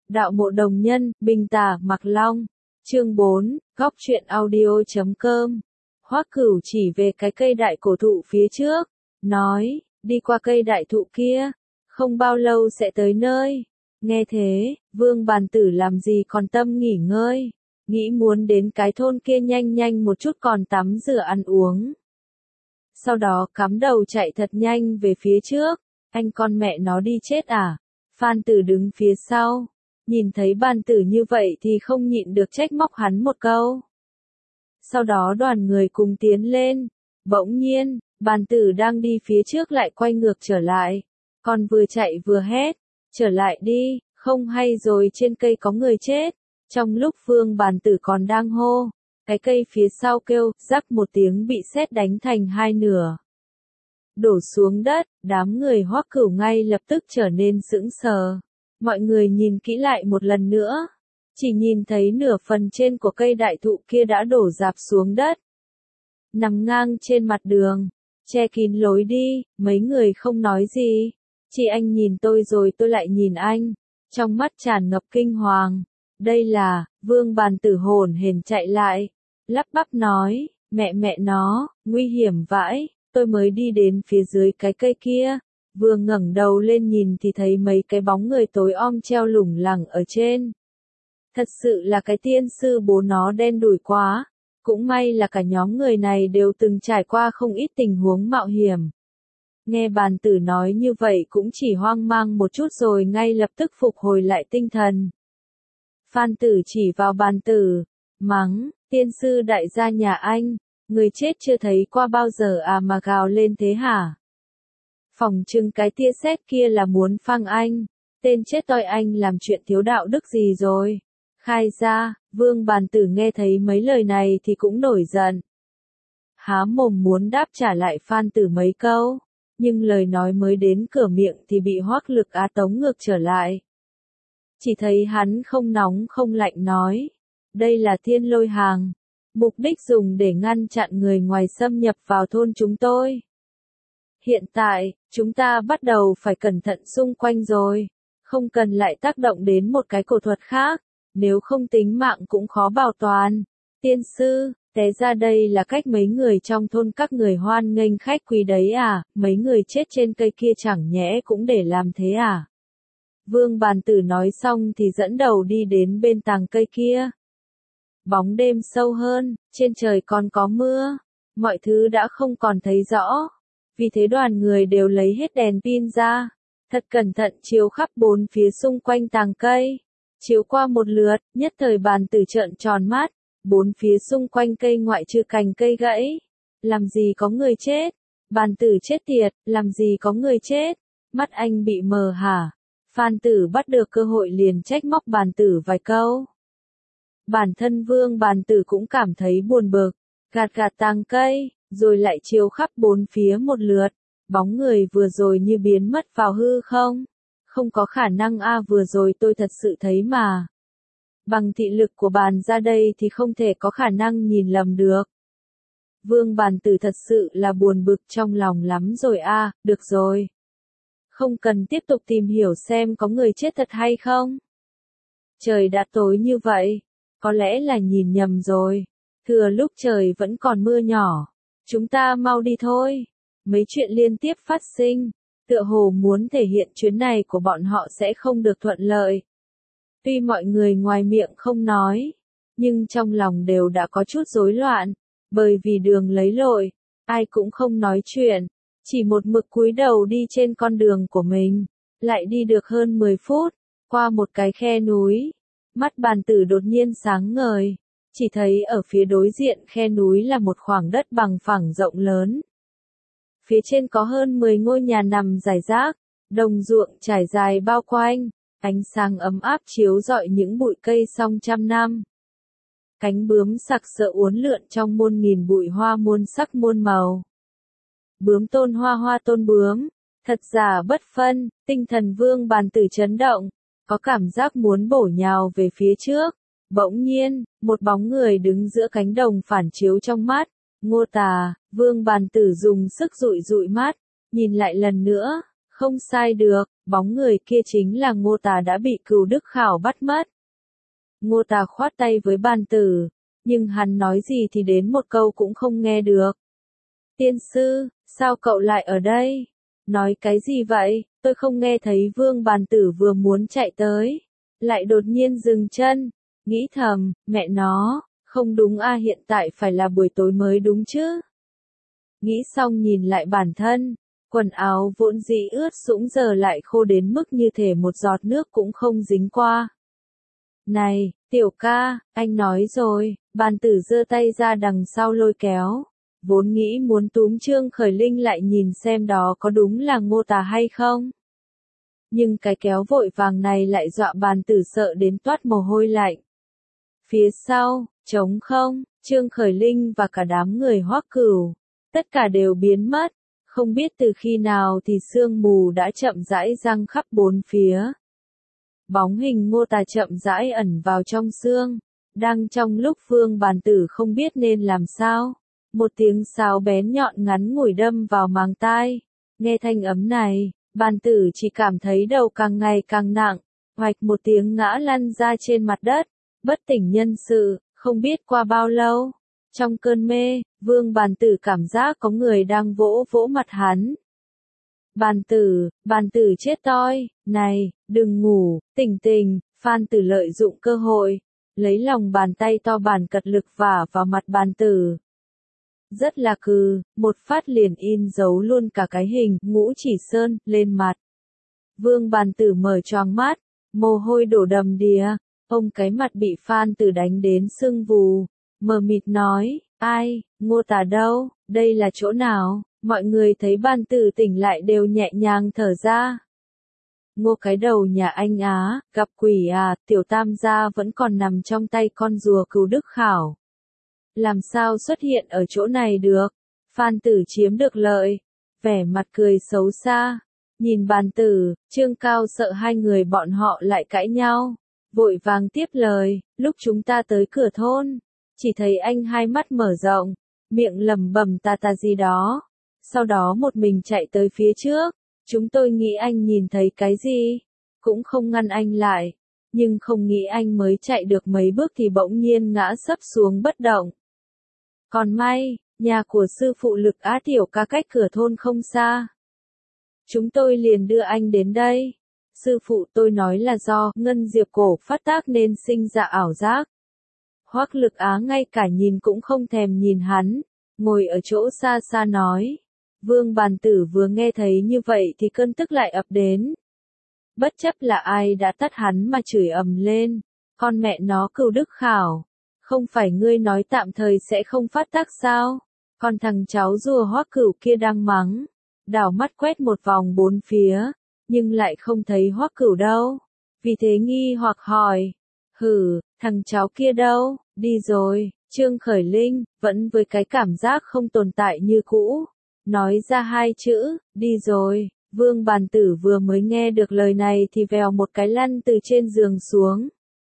Đạo mộ đồng nhân, Bình Tả, Mạc Long. Chương 4, Góc truyện audio.com. Hoắc Cửu chỉ về cái cây đại cổ thụ phía trước, nói, đi qua cây đại thụ kia, không bao lâu sẽ tới nơi. Nghe thế, Vương Bàn Tử làm gì còn tâm nghỉ ngơi, nghĩ muốn đến cái thôn kia nhanh nhanh một chút còn tắm rửa ăn uống. Sau đó cắm đầu chạy thật nhanh về phía trước, anh con mẹ nó đi chết à? Phan Tử đứng phía sau, nhìn thấy Bàn Tử như vậy thì không nhịn được trách móc hắn một câu. Sau đó đoàn người cùng tiến lên, bỗng nhiên, Bàn Tử đang đi phía trước lại quay ngược trở lại, còn vừa chạy vừa hét, trở lại đi, không hay rồi trên cây có người chết. Trong lúc Vương Bàn Tử còn đang hô, cái cây phía sau kêu, rắc một tiếng bị sét đánh thành hai nửa. Đổ xuống đất, đám người Hoắc Cửu ngay lập tức trở nên sững sờ. Mọi người nhìn kỹ lại một lần nữa, chỉ nhìn thấy nửa phần trên của cây đại thụ kia đã đổ rạp xuống đất, nằm ngang trên mặt đường, che kín lối đi. Mấy người không nói gì, chỉ anh nhìn tôi rồi tôi lại nhìn anh, trong mắt tràn ngập kinh hoàng. Đây là, Vương Bàn Tử hồn hển chạy lại, lắp bắp nói, mẹ nó, nguy hiểm vãi, tôi mới đi đến phía dưới cái cây kia, vừa ngẩng đầu lên nhìn thì thấy mấy cái bóng người tối om treo lủng lẳng ở trên. Thật sự là cái tiên sư bố nó đen đủi quá, cũng may là cả nhóm người này đều từng trải qua không ít tình huống mạo hiểm. Nghe Bàn Tử nói như vậy cũng chỉ hoang mang một chút rồi ngay lập tức phục hồi lại tinh thần. Phan Tử chỉ vào Bàn Tử, mắng, tiên sư đại gia nhà anh, người chết chưa thấy qua bao giờ à mà gào lên thế hả? Phỏng chừng cái tia sét kia là muốn phang anh, tên chết toi anh làm chuyện thiếu đạo đức gì rồi? Khai ra, Vương Bàn Tử nghe thấy mấy lời này thì cũng nổi giận. Há mồm muốn đáp trả lại Phan Tử mấy câu, nhưng lời nói mới đến cửa miệng thì bị Hoắc Lực Á tống ngược trở lại. Chỉ thấy hắn không nóng không lạnh nói, đây là thiên lôi hàng, mục đích dùng để ngăn chặn người ngoài xâm nhập vào thôn chúng tôi. Hiện tại, chúng ta bắt đầu phải cẩn thận xung quanh rồi, không cần lại tác động đến một cái cổ thuật khác, nếu không tính mạng cũng khó bảo toàn. Tiên sư, té ra đây là cách mấy người trong thôn các người hoan nghênh khách quý đấy à, mấy người chết trên cây kia chẳng nhẽ cũng để làm thế à? Vương Bàn Tử nói xong thì dẫn đầu đi đến bên tàng cây kia. Bóng đêm sâu hơn, trên trời còn có mưa, mọi thứ đã không còn thấy rõ. Vì thế đoàn người đều lấy hết đèn pin ra, thật cẩn thận chiếu khắp bốn phía xung quanh tàng cây. Chiếu qua một lượt, nhất thời Bàn Tử trợn tròn mắt, bốn phía xung quanh cây ngoại trừ cành cây gãy. Làm gì có người chết? Bàn Tử chết tiệt, làm gì có người chết? Mắt anh bị mờ hả? Phan Tử bắt được cơ hội liền trách móc Bàn Tử vài câu. Bản thân Vương Bàn Tử cũng cảm thấy buồn bực, gạt tàng cây, rồi lại chiếu khắp bốn phía một lượt, bóng người vừa rồi như biến mất vào hư không. Không có khả năng a, vừa rồi tôi thật sự thấy mà. Bằng thị lực của Bàn ra đây thì không thể có khả năng nhìn lầm được. Vương Bàn Tử thật sự là buồn bực trong lòng lắm rồi a, được rồi. Không cần tiếp tục tìm hiểu xem có người chết thật hay không. Trời đã tối như vậy, có lẽ là nhìn nhầm rồi. Thừa lúc trời vẫn còn mưa nhỏ, chúng ta mau đi thôi. Mấy chuyện liên tiếp phát sinh, tựa hồ muốn thể hiện chuyến này của bọn họ sẽ không được thuận lợi. Tuy mọi người ngoài miệng không nói, nhưng trong lòng đều đã có chút rối loạn, bởi vì đường lấy lội, ai cũng không nói chuyện, chỉ một mực cúi đầu đi trên con đường của mình, lại đi được hơn 10 phút, qua một cái khe núi, mắt Bàn Tử đột nhiên sáng ngời, chỉ thấy ở phía đối diện khe núi là một khoảng đất bằng phẳng rộng lớn. Phía trên có hơn 10 ngôi nhà nằm rải rác, đồng ruộng trải dài bao quanh, ánh sáng ấm áp chiếu rọi những bụi cây song trăm năm. Cánh bướm sặc sỡ uốn lượn trong muôn nghìn bụi hoa muôn sắc muôn màu. Bướm tôn hoa hoa tôn bướm, thật giả bất phân, tinh thần Vương Bàn Tử chấn động, có cảm giác muốn bổ nhào về phía trước. Bỗng nhiên, một bóng người đứng giữa cánh đồng phản chiếu trong mắt. Ngô Tà, Vương Bàn Tử dùng sức dụi mắt, nhìn lại lần nữa, Không sai được, bóng người kia chính là Ngô Tà đã bị Cửu Đức Khảo bắt mất. Ngô Tà khoát tay với Bàn Tử, nhưng hắn nói gì thì đến một câu cũng không nghe được. Tiên sư, sao cậu lại ở đây? Nói cái gì vậy? Tôi không nghe thấy. Vương Bàn Tử vừa muốn chạy tới, lại đột nhiên dừng chân, nghĩ thầm, mẹ nó, không đúng a, hiện tại phải là buổi tối mới đúng chứ. Nghĩ xong nhìn lại bản thân, quần áo vốn dĩ ướt sũng giờ lại khô đến mức như thể một giọt nước cũng không dính qua. Này, tiểu ca, anh nói rồi. Bàn Tử giơ tay ra đằng sau lôi kéo. Vốn nghĩ muốn túm Trương Khởi Linh lại nhìn xem đó có đúng là Ngô Tà hay không. Nhưng cái kéo vội vàng này lại dọa Bàn Tử sợ đến toát mồ hôi lạnh. Phía sau, trống không, Trương Khởi Linh và cả đám người Hoắc Cửu, tất cả đều biến mất. Không biết từ khi nào thì sương mù đã chậm rãi giăng khắp bốn phía. Bóng hình Ngô Tà chậm rãi ẩn vào trong sương. Đang trong lúc Vương Bàn Tử không biết nên làm sao, một tiếng sáo bén nhọn ngắn ngủi đâm vào màng tai. Nghe thanh âm này, Bàn Tử chỉ cảm thấy đầu càng ngày càng nặng, hoạch một tiếng ngã lăn ra trên mặt đất, bất tỉnh nhân sự. Không biết qua bao lâu, trong cơn mê, Vương Bàn Tử cảm giác có người đang vỗ vỗ mặt hắn. Bàn Tử chết toi, này, đừng ngủ, tỉnh tỉnh. Phan Tử lợi dụng cơ hội, lấy lòng bàn tay to bản cật lực vả vào mặt Bàn Tử. Rất là một phát liền in dấu luôn cả cái hình Ngũ Chỉ Sơn lên mặt. Vương Bàn Tử mở choàng mắt, mồ hôi đổ đầm đìa, ông cái mặt bị Phan Tử đánh đến sưng vù, mờ mịt nói, ai, Ngô Tà đâu, đây là chỗ nào? Mọi người thấy Bàn Tử tỉnh lại đều nhẹ nhàng thở ra. Ngô cái đầu nhà anh á, gặp quỷ à, tiểu tam gia vẫn còn nằm trong tay con rùa Cửu Đức Khảo. Làm sao xuất hiện ở chỗ này được? Phan Tử chiếm được lợi, vẻ mặt cười xấu xa. Nhìn Bàn Tử, Trương Cao sợ hai người bọn họ lại cãi nhau, vội vàng tiếp lời, lúc chúng ta tới cửa thôn, chỉ thấy anh hai mắt mở rộng, miệng lẩm bẩm ta gì đó. Sau đó một mình chạy tới phía trước, chúng tôi nghĩ anh nhìn thấy cái gì, cũng không ngăn anh lại, nhưng không nghĩ anh mới chạy được mấy bước thì bỗng nhiên ngã sấp xuống bất động. Còn may, nhà của sư phụ Lực Á tiểu ca cách cửa thôn không xa. Chúng tôi liền đưa anh đến đây. Sư phụ tôi nói là do ngân diệp cổ phát tác nên sinh ra ảo giác. Hoắc Lực Á ngay cả nhìn cũng không thèm nhìn hắn, ngồi ở chỗ xa xa nói. Vương Bàn Tử vừa nghe thấy như vậy thì cơn tức lại ập đến. Bất chấp là ai đã tắt hắn mà chửi ầm lên. Con mẹ nó Cửu Đức Khảo. Không phải ngươi nói tạm thời sẽ không phát tác sao? Còn thằng cháu rùa Hoắc Cửu kia đang mắng. Đảo mắt quét một vòng bốn phía, nhưng lại không thấy Hoắc Cửu đâu. Vì thế nghi hoặc hỏi. Thằng cháu kia đâu? Đi rồi. Trương Khởi Linh, vẫn với cái cảm giác không tồn tại như cũ. Nói ra hai chữ, đi rồi. Vương Bàn Tử vừa mới nghe được lời này thì vèo một cái lăn từ trên giường xuống.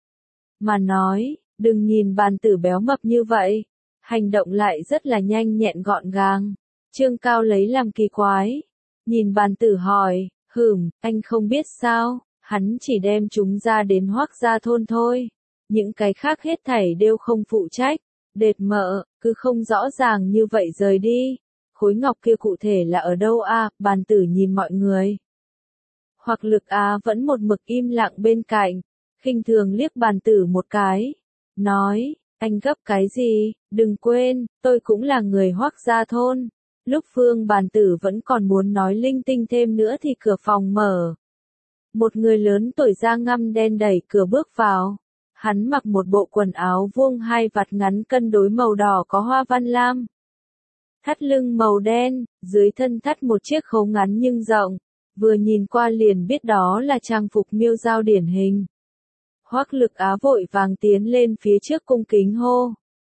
Mà nói, đừng nhìn Bàn Tử béo mập như vậy. Hành động lại rất là nhanh nhẹn gọn gàng. Trương Cao lấy làm kỳ quái. Nhìn Bàn Tử hỏi, anh không biết sao, hắn chỉ đem chúng ra đến Hoắc gia thôn thôi. Những cái khác hết thảy đều không phụ trách. Đệt mợ, cứ không rõ ràng như vậy rời đi. Khối ngọc kia cụ thể là ở đâu a? Bàn Tử nhìn mọi người. Hoặc Lực Á vẫn một mực im lặng bên cạnh, khinh thường liếc Bàn Tử một cái. Nói, anh gấp cái gì, đừng quên, tôi cũng là người Hoắc gia thôn. Lúc Vương Bàn Tử vẫn còn muốn nói linh tinh thêm nữa thì cửa phòng mở. Một người lớn tuổi da ngăm đen đẩy cửa bước vào. Hắn mặc một bộ quần áo vuông hai vạt ngắn cân đối màu đỏ có hoa văn lam. Thắt lưng màu đen, dưới thân thắt một chiếc khấu ngắn nhưng rộng. Vừa nhìn qua liền biết đó là trang phục miêu dao điển hình. Hoắc Lực Á vội vàng tiến lên phía trước cung kính hô.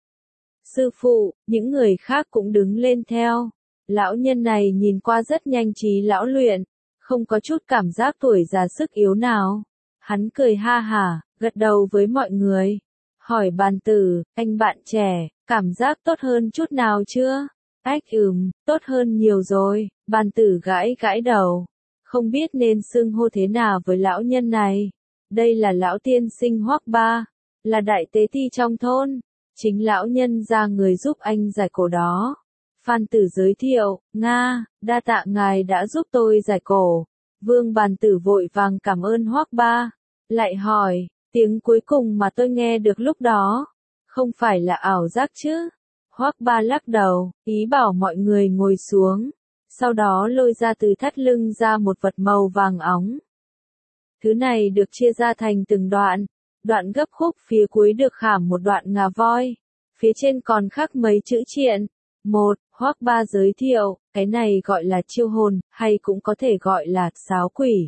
Sư phụ, những người khác cũng đứng lên theo. Lão nhân này nhìn qua rất nhanh trí lão luyện, không có chút cảm giác tuổi già sức yếu nào. Hắn cười ha hả, gật đầu với mọi người. Hỏi Bàn Tử, anh bạn trẻ, cảm giác tốt hơn chút nào chưa? Tốt hơn nhiều rồi. Bàn Tử gãi gãi đầu. không biết nên xưng hô thế nào với lão nhân này. Đây là lão tiên sinh Hoắc Ba, là đại tế ti trong thôn, chính lão nhân ra người giúp anh giải cổ đó. Phan Tử giới thiệu, Nga, đa tạ ngài đã giúp tôi giải cổ. Vương Bàn Tử vội vàng cảm ơn Hoắc Ba, lại hỏi, tiếng cuối cùng mà tôi nghe được lúc đó, không phải là ảo giác chứ? Hoắc Ba lắc đầu, ý bảo mọi người ngồi xuống, sau đó lôi ra từ thắt lưng ra một vật màu vàng óng. Thứ này được chia ra thành từng đoạn, đoạn gấp khúc phía cuối được khảm một đoạn ngà voi, phía trên còn khắc mấy chữ triện. Một, Hoắc Ba giới thiệu, cái này gọi là chiêu hồn, hay cũng có thể gọi là sáo quỷ.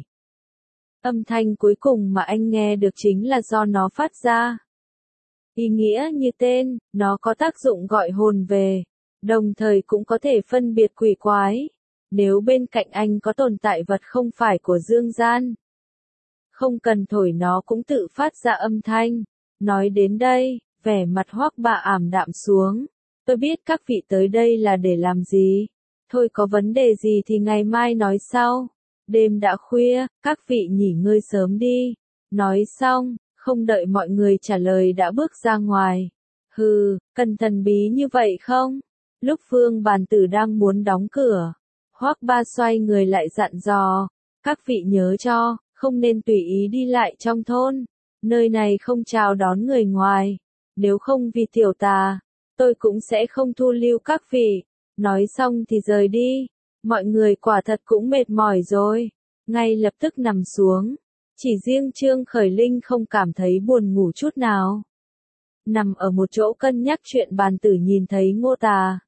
Âm thanh cuối cùng mà anh nghe được chính là do nó phát ra. Ý nghĩa như tên, nó có tác dụng gọi hồn về, đồng thời cũng có thể phân biệt quỷ quái, nếu bên cạnh anh có tồn tại vật không phải của dương gian. Không cần thổi nó cũng tự phát ra âm thanh. Nói đến đây, vẻ mặt Hoắc Ba ảm đạm xuống. Tôi biết các vị tới đây là để làm gì. Thôi có vấn đề gì thì ngày mai nói sau. Đêm đã khuya, các vị nghỉ ngơi sớm đi. Nói xong, không đợi mọi người trả lời đã bước ra ngoài. Hừ, cần thần bí như vậy không? Lúc Vương Bàn Tử đang muốn đóng cửa, Hoắc Ba xoay người lại dặn dò. Các vị nhớ cho, không nên tùy ý đi lại trong thôn. Nơi này không chào đón người ngoài. Nếu không vì tiểu tà, tôi cũng sẽ không thu lưu các vị. Nói xong thì rời đi. Mọi người quả thật cũng mệt mỏi rồi. Ngay lập tức nằm xuống. Chỉ riêng Trương Khởi Linh không cảm thấy buồn ngủ chút nào. Nằm ở một chỗ cân nhắc chuyện Bàn Tử nhìn thấy Ngô Tà.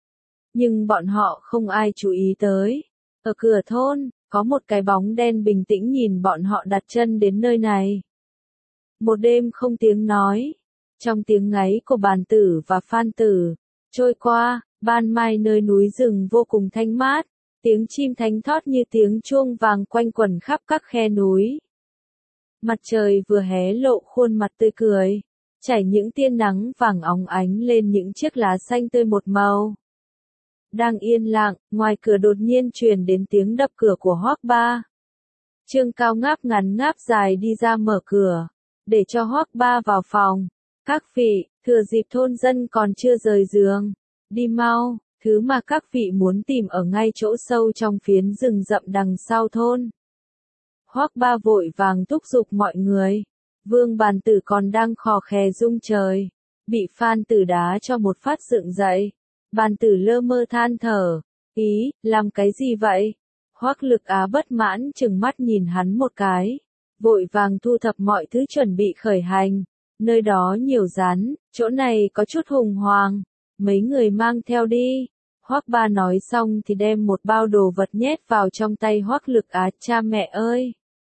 Nhưng bọn họ không ai chú ý tới. Ở cửa thôn, có một cái bóng đen bình tĩnh nhìn bọn họ đặt chân đến nơi này. Một đêm không tiếng nói. Trong tiếng ngáy của Bàn Tử và Phan Tử, trôi qua, ban mai nơi núi rừng vô cùng thanh mát, tiếng chim thánh thót như tiếng chuông vàng quanh quẩn khắp các khe núi. Mặt trời vừa hé lộ khuôn mặt tươi cười, chảy những tia nắng vàng óng ánh lên những chiếc lá xanh tươi một màu. Đang yên lặng, ngoài cửa đột nhiên truyền đến tiếng đập cửa của Hoắc Ba. Trương Cao ngáp ngắn ngáp dài đi ra mở cửa, để cho Hoắc Ba vào phòng. Các vị, thừa dịp thôn dân còn chưa rời giường, đi mau, thứ mà các vị muốn tìm ở ngay chỗ sâu trong phiến rừng rậm đằng sau thôn. Hoắc Ba vội vàng thúc giục mọi người. Vương Bàn Tử còn đang khò khè rung trời, bị Phan Tử đá cho một phát dựng dậy. Bàn Tử lơ mơ than thở, ý, làm cái gì vậy? Hoắc Lực Á bất mãn chừng mắt nhìn hắn một cái, vội vàng thu thập mọi thứ chuẩn bị khởi hành. Nơi đó nhiều rắn, chỗ này có chút hùng hoàng, mấy người mang theo đi. Hoắc Ba nói xong thì đem một bao đồ vật nhét vào trong tay Hoắc Lực Á. Cha mẹ ơi!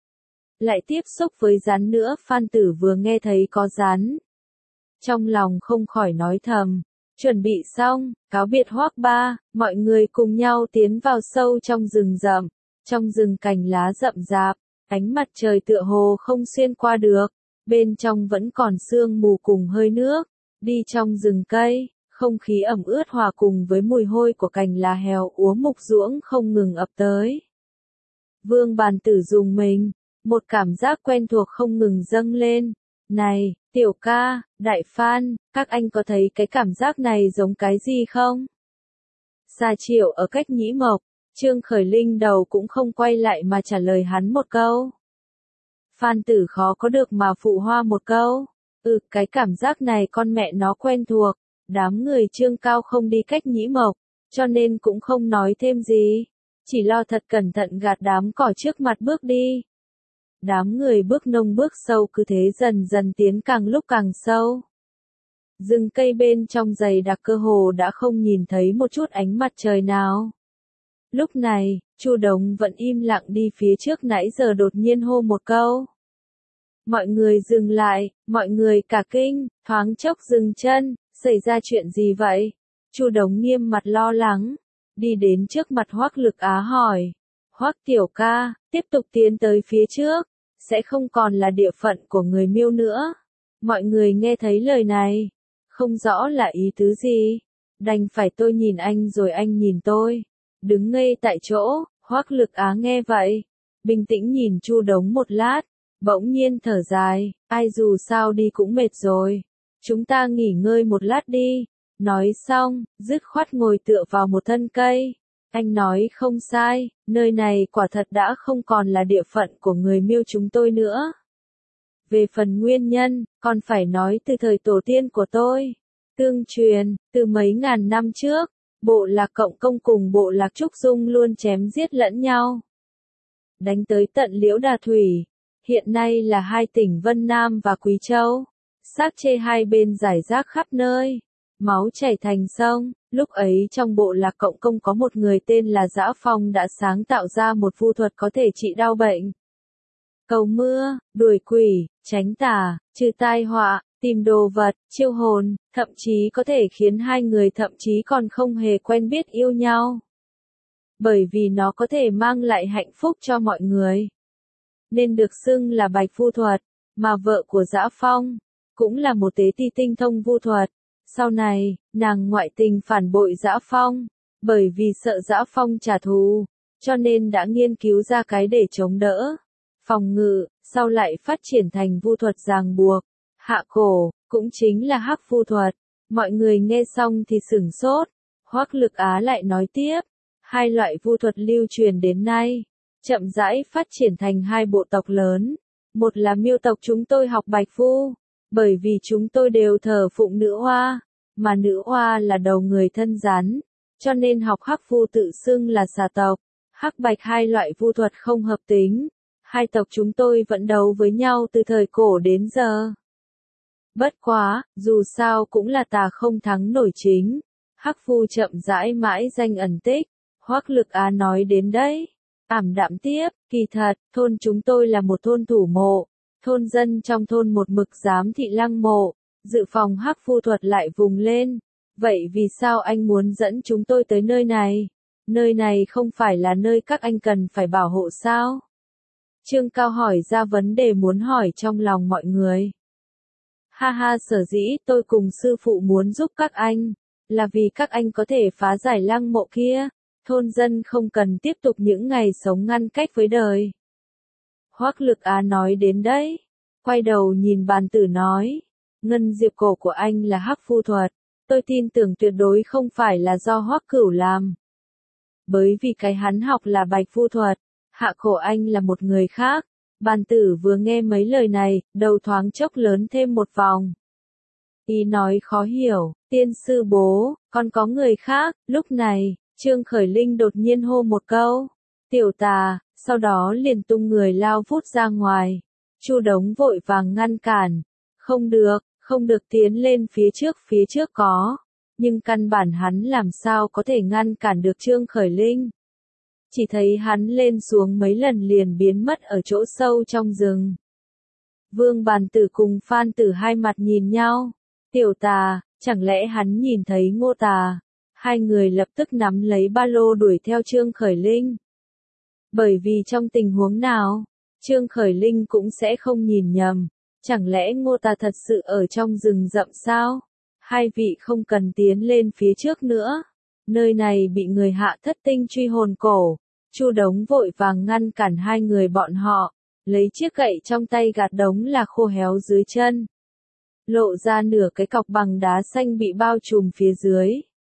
Lại tiếp xúc với rắn nữa. Phan Tử vừa nghe thấy có rắn, trong lòng không khỏi nói thầm. Chuẩn bị xong, cáo biệt Hoắc Ba, mọi người cùng nhau tiến vào sâu trong rừng rậm. Trong rừng cành lá rậm rạp, ánh mặt trời tựa hồ không xuyên qua được, bên trong vẫn còn sương mù cùng hơi nước. Đi trong rừng cây, không khí ẩm ướt hòa cùng với mùi hôi của cành lá héo úa mục ruỗng không ngừng ập tới. Vương Bàn Tử rùng mình, một cảm giác quen thuộc không ngừng dâng lên. Này, Tiểu Ca, Đại Phan, các anh có thấy cái cảm giác này giống cái gì không? Sa Triệu ở cách Nhĩ Mộc, Trương Khởi Linh đầu cũng không quay lại mà trả lời hắn một câu. Phan Tử khó có được mà phụ hoa một câu. Cái cảm giác này con mẹ nó quen thuộc. Đám người Trương Cao không đi cách Nhĩ Mộc, cho nên cũng không nói thêm gì. Chỉ lo thật cẩn thận gạt đám cỏ trước mặt bước đi. Đám người bước nông bước sâu cứ thế dần dần tiến càng lúc càng sâu. Rừng cây bên trong dày đặc cơ hồ đã không nhìn thấy một chút ánh mặt trời nào. Lúc này, Chu Đống vẫn im lặng đi phía trước nãy giờ đột nhiên hô một câu. Mọi người dừng lại, mọi người cả kinh, thoáng chốc dừng chân, xảy ra chuyện gì vậy? Chu Đống nghiêm mặt lo lắng, đi đến trước mặt Hoắc Lực Á hỏi. Hoắc Tiểu Ca, tiếp tục tiến tới phía trước, sẽ không còn là địa phận của người Miêu nữa. Mọi người nghe thấy lời này, không rõ là ý tứ gì, đành phải tôi nhìn anh rồi anh nhìn tôi. Đứng ngây tại chỗ, Hoắc Lực Á nghe vậy, bình tĩnh nhìn Chu Đống một lát, bỗng nhiên thở dài, ai dù sao đi cũng mệt rồi. Chúng ta nghỉ ngơi một lát đi. Nói xong, dứt khoát ngồi tựa vào một thân cây. Anh nói không sai, nơi này quả thật đã không còn là địa phận của người Miêu chúng tôi nữa. Về phần nguyên nhân, còn phải nói từ thời tổ tiên của tôi. Tương truyền, từ mấy ngàn năm trước, bộ lạc Cộng Công cùng bộ lạc Trúc Dung luôn chém giết lẫn nhau. Đánh tới tận Liễu Đà Thủy, hiện nay là hai tỉnh Vân Nam và Quý Châu. Xác chê hai bên rải rác khắp nơi, máu chảy thành sông. Lúc ấy trong bộ lạc Cộng Công có một người tên là Dã Phong đã sáng tạo ra một vu thuật có thể trị đau bệnh, cầu mưa, đuổi quỷ, tránh tà, trừ tai họa, tìm đồ vật, chiêu hồn, thậm chí có thể khiến hai người thậm chí còn không hề quen biết yêu nhau. Bởi vì nó có thể mang lại hạnh phúc cho mọi người, nên được xưng là Bạch Vu Thuật, mà vợ của Dã Phong cũng là một tế ti tinh thông vu thuật. Sau này, nàng ngoại tình phản bội Dã Phong, bởi vì sợ Dã Phong trả thù, cho nên đã nghiên cứu ra cái để chống đỡ, phòng ngự, sau lại phát triển thành vu thuật ràng buộc, hạ cổ, cũng chính là Hắc Vu Thuật. Mọi người nghe xong thì sửng sốt. Hoắc Lực Á lại nói tiếp, hai loại vu thuật lưu truyền đến nay, chậm rãi phát triển thành hai bộ tộc lớn. Một là Miêu tộc chúng tôi học Bạch Vu, bởi vì chúng tôi đều thờ phụng nữ oa, mà nữ oa là đầu người thân rắn, cho nên học Hắc Vu tự xưng là xà tộc. Hắc Bạch hai loại vu thuật không hợp tính. Hai tộc chúng tôi vẫn đấu với nhau từ thời cổ đến giờ. Bất quá, dù sao cũng là tà không thắng nổi chính. Hắc Vu chậm rãi mãi danh ẩn tích. Hoắc Lực Á nói đến đấy, ảm đạm tiếp, kỳ thật, thôn chúng tôi là một thôn thủ mộ. Thôn dân trong thôn một mực giám thị lăng mộ, dự phòng Hắc Vu thuật lại vùng lên. Vậy vì sao anh muốn dẫn chúng tôi tới nơi này? Nơi này không phải là nơi các anh cần phải bảo hộ sao? Trương Cao hỏi ra vấn đề muốn hỏi trong lòng mọi người. Ha ha, sở dĩ tôi cùng sư phụ muốn giúp các anh, là vì các anh có thể phá giải lăng mộ kia, thôn dân không cần tiếp tục những ngày sống ngăn cách với đời. Hoắc Lực Á nói đến đấy, quay đầu nhìn Bàn Tử nói, ngân diệp cổ của anh là Hắc Vu thuật, tôi tin tưởng tuyệt đối không phải là do Hoắc Cửu làm. Bởi vì cái hắn học là Bạch Vu thuật, hạ cổ anh là một người khác. Bàn Tử vừa nghe mấy lời này, đầu thoáng chốc lớn thêm một vòng. Ý nói khó hiểu, tiên sư bố, còn có người khác. Lúc này, Trương Khởi Linh đột nhiên hô một câu, tiểu tà, sau đó liền tung người lao vút ra ngoài. Chu Đống vội vàng ngăn cản, không được tiến lên phía trước có, nhưng căn bản hắn làm sao có thể ngăn cản được Trương Khởi Linh. Chỉ thấy hắn lên xuống mấy lần liền biến mất ở chỗ sâu trong rừng. Vương Bàn Tử cùng Phan Tử hai mặt nhìn nhau. Tiểu tà, chẳng lẽ hắn nhìn thấy Ngô Tà? Hai người lập tức nắm lấy ba lô đuổi theo Trương Khởi Linh. Bởi vì trong tình huống nào, Trương Khởi Linh cũng sẽ không nhìn nhầm. Chẳng lẽ Ngô Tà thật sự ở trong rừng rậm sao? Hai vị không cần tiến lên phía trước nữa. Nơi này bị người hạ thất tinh truy hồn cổ. Chu Đống vội vàng ngăn cản hai người bọn họ, lấy chiếc gậy trong tay gạt đống là khô héo dưới chân. Lộ ra nửa cái cọc bằng đá xanh bị bao trùm phía dưới.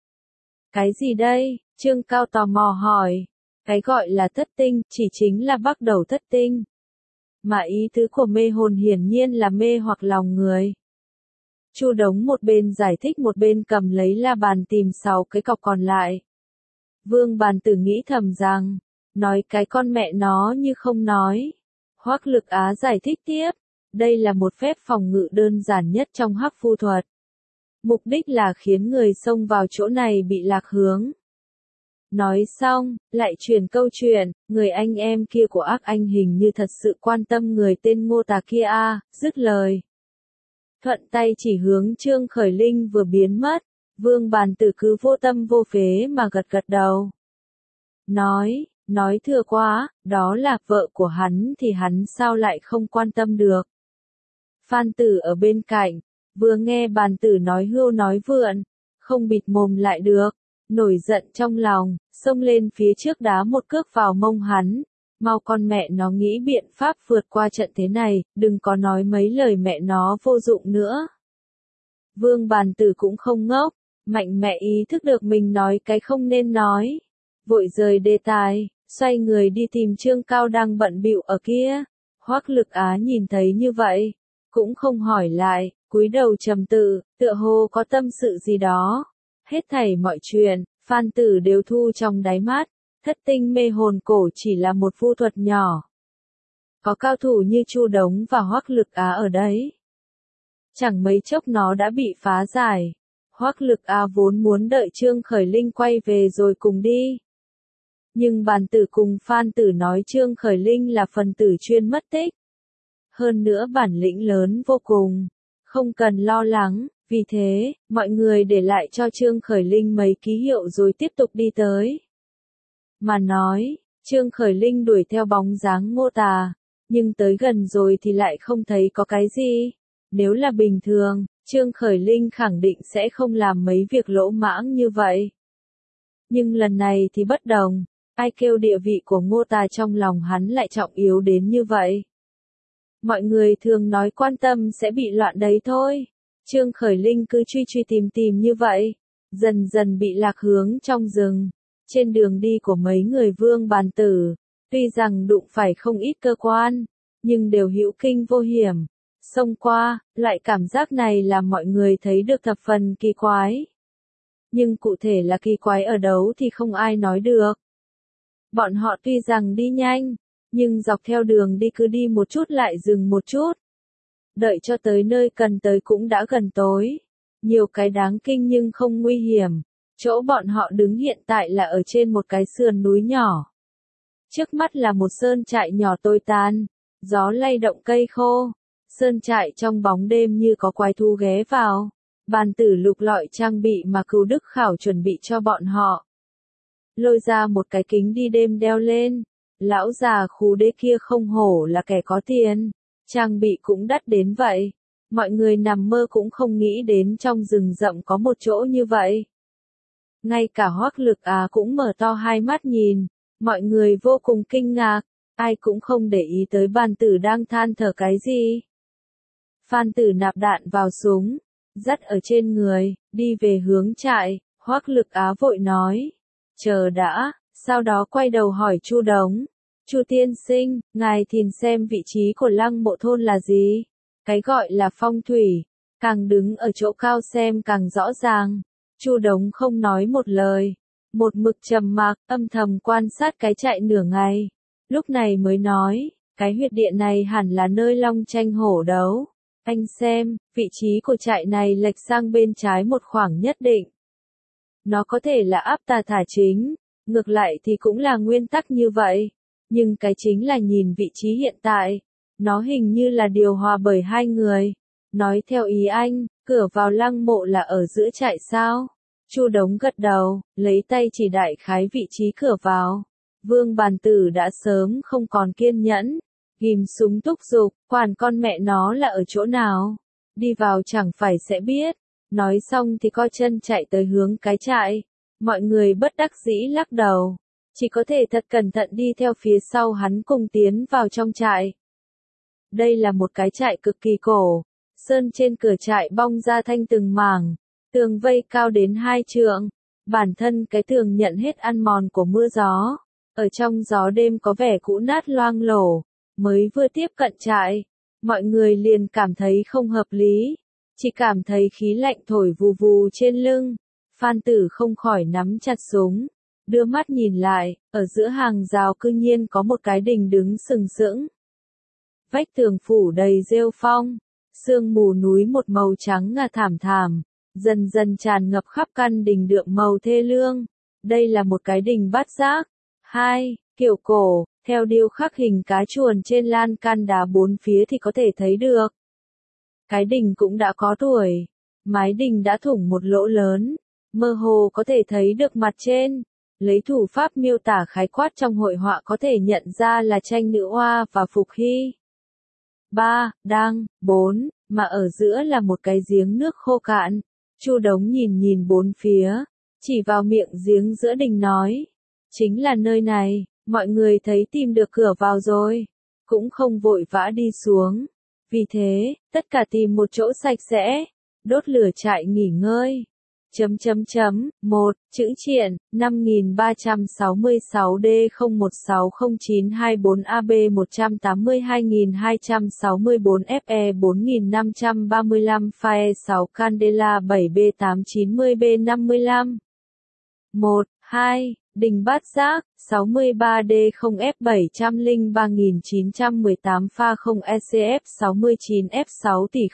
Cái gì đây? Trương Cao tò mò hỏi. Cái gọi là thất tinh, chỉ chính là bắt đầu thất tinh. Mà ý tứ của mê hồn hiển nhiên là mê hoặc lòng người. Chu Đống một bên giải thích một bên cầm lấy la bàn tìm 6 cái cọc còn lại. Vương Bàn Tử nghĩ thầm rằng, nói cái con mẹ nó như không nói. Hoắc Lực Á giải thích tiếp, đây là một phép phòng ngự đơn giản nhất trong Hắc Vu thuật. Mục đích là khiến người xông vào chỗ này bị lạc hướng. Nói xong, lại truyền câu chuyện, người anh em kia của ác anh hình như thật sự quan tâm người tên Ngô Tà kia a. Dứt lời, thuận tay chỉ hướng Trương Khởi Linh vừa biến mất. Vương Bàn Tử cứ vô tâm vô phế mà gật gật đầu. Nói thừa quá, đó là vợ của hắn thì hắn sao lại không quan tâm được. Phan Tử ở bên cạnh, vừa nghe Bàn Tử nói hưu nói vượn, không bịt mồm lại được, nổi giận trong lòng, xông lên phía trước đá một cước vào mông hắn. Mau con mẹ nó nghĩ biện pháp vượt qua trận thế này, đừng có nói mấy lời mẹ nó vô dụng nữa. Vương Bàn Tử cũng không ngốc, mạnh mẽ ý thức được mình nói cái không nên nói. Vội rời đề tài, xoay người đi tìm Trương Cao đang bận bịu ở kia. Hoắc Lực Á nhìn thấy như vậy, cũng không hỏi lại, cúi đầu trầm tư, tựa hồ có tâm sự gì đó. Hết thảy mọi chuyện, Phan Tử đều thu trong đáy mắt, thất tinh mê hồn cổ chỉ là một vu thuật nhỏ. Có cao thủ như Chu Đống và Hoắc Lực Á ở đấy. Chẳng mấy chốc nó đã bị phá giải. Hoắc Lực Á vốn muốn đợi Trương Khởi Linh quay về rồi cùng đi. Nhưng Bàn Tử cùng Phan Tử nói Trương Khởi Linh là phần tử chuyên mất tích. Hơn nữa bản lĩnh lớn vô cùng, không cần lo lắng, vì thế, mọi người để lại cho Trương Khởi Linh mấy ký hiệu rồi tiếp tục đi tới. Mà nói, Trương Khởi Linh đuổi theo bóng dáng Ngô Tà, nhưng tới gần rồi thì lại không thấy có cái gì. Nếu là bình thường, Trương Khởi Linh khẳng định sẽ không làm mấy việc lỗ mãng như vậy. Nhưng lần này thì bất đồng, ai kêu địa vị của Ngô Tà trong lòng hắn lại trọng yếu đến như vậy. Mọi người thường nói quan tâm sẽ bị loạn đấy thôi. Trương Khởi Linh cứ truy tìm như vậy, dần dần bị lạc hướng trong rừng. Trên đường đi của mấy người Vương Bàn Tử, tuy rằng đụng phải không ít cơ quan, nhưng đều hữu kinh vô hiểm. Xông qua, loại cảm giác này làm mọi người thấy được thập phần kỳ quái. Nhưng cụ thể là kỳ quái ở đâu thì không ai nói được. Bọn họ tuy rằng đi nhanh, nhưng dọc theo đường đi cứ đi một chút lại dừng một chút. Đợi cho tới nơi cần tới cũng đã gần tối. Nhiều cái đáng kinh nhưng không nguy hiểm. Chỗ bọn họ đứng hiện tại là ở trên một cái sườn núi nhỏ. Trước mắt là một sơn trại nhỏ tồi tàn, gió lay động cây khô. Sơn trại trong bóng đêm như có quái thú ghé vào. Bàn Tử lục lọi trang bị mà Cửu Đức Khảo chuẩn bị cho bọn họ. Lôi ra một cái kính đi đêm đeo lên. Lão già Khú Đế kia không hổ là kẻ có tiền. Trang bị cũng đắt đến vậy. Mọi người nằm mơ cũng không nghĩ đến trong rừng rậm có một chỗ như vậy. Ngay cả Hoắc Lực Á cũng mở to hai mắt nhìn. Mọi người vô cùng kinh ngạc. Ai cũng không để ý tới Bàn Tử đang than thở cái gì. Phan Tử nạp đạn vào súng, dắt ở trên người, đi về hướng trại. Hoắc Lực Á vội nói, chờ đã, sau đó quay đầu hỏi Chu Đống. Chu tiên sinh, ngài nhìn xem vị trí của Lăng Mộ thôn là gì? Cái gọi là phong thủy, càng đứng ở chỗ cao xem càng rõ ràng. Chu Đống không nói một lời, một mực trầm mặc, âm thầm quan sát cái trại nửa ngày. Lúc này mới nói, cái huyệt điện này hẳn là nơi long tranh hổ đấu. Anh xem, vị trí của trại này lệch sang bên trái một khoảng nhất định. Nó có thể là áp tà thả chính, ngược lại thì cũng là nguyên tắc như vậy. Nhưng cái chính là nhìn vị trí hiện tại, nó hình như là điều hòa bởi hai người. Nói theo ý anh, cửa vào Lăng Mộ là ở giữa trại sao? Chu Đống gật đầu, lấy tay chỉ đại khái vị trí cửa vào. Vương Bàn Tử đã sớm không còn kiên nhẫn, ghim súng thúc giục, quản con mẹ nó là ở chỗ nào? Đi vào chẳng phải sẽ biết. Nói xong thì co chân chạy tới hướng cái trại. Mọi người bất đắc dĩ lắc đầu. Chỉ có thể thật cẩn thận đi theo phía sau hắn cùng tiến vào trong trại. Đây là một cái trại cực kỳ cổ. Sơn trên cửa trại bong ra thanh từng mảng. Tường vây cao đến 2 trượng. Bản thân cái tường nhận hết ăn mòn của mưa gió. Ở trong gió đêm có vẻ cũ nát loang lổ. Mới vừa tiếp cận trại, mọi người liền cảm thấy không hợp lý. Chỉ cảm thấy khí lạnh thổi vù vù trên lưng. Phan Tử không khỏi nắm chặt súng. Đưa mắt nhìn lại, ở giữa hàng rào cư nhiên có một cái đình đứng sừng sững. Vách tường phủ đầy rêu phong. Sương mù núi một màu trắng ngà thảm thảm. Dần dần tràn ngập khắp căn đình đượm màu thê lương. Đây là một cái đình bát giác. 2. Kiểu cổ, theo điêu khắc hình cá chuồn trên lan can đá bốn phía thì có thể thấy được. Cái đình cũng đã có tuổi. Mái đình đã thủng một lỗ lớn. Mơ hồ có thể thấy được mặt trên. Lấy thủ pháp miêu tả khái quát trong hội họa có thể nhận ra là tranh nữ hoa và phục hy. 3. Đăng, 4. Mà ở giữa là một cái giếng nước khô cạn. Chu Đống nhìn bốn phía. Chỉ vào miệng giếng giữa đình nói. Chính là nơi này. Mọi người thấy tìm được cửa vào rồi, cũng không vội vã đi xuống. Vì thế, tất cả tìm một chỗ sạch sẽ, đốt lửa trại nghỉ ngơi. 1. Chữ triện, 5366D0160924AB182.264FE 4535 Phae 6 Candela 7B890B55. 1. Đình Bát Giác, 63D0F703918 Pha 0 ECF 69F6 tỷ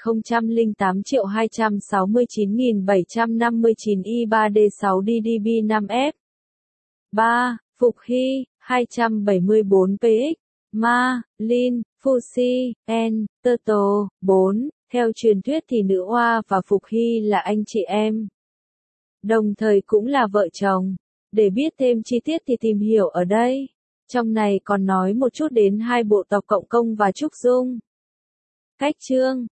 008.269.759 I3D6 DDB5F. 3. Phục Hy, 274PX, Ma, Lin, Fuji, N, Turtle. 4. Theo truyền thuyết thì nữ oa và Phục Hy là anh chị em, đồng thời cũng là vợ chồng. Để biết thêm chi tiết thì tìm hiểu ở đây. Trong này còn nói một chút đến hai bộ tộc Cộng Công và Trúc Dung. Cách chương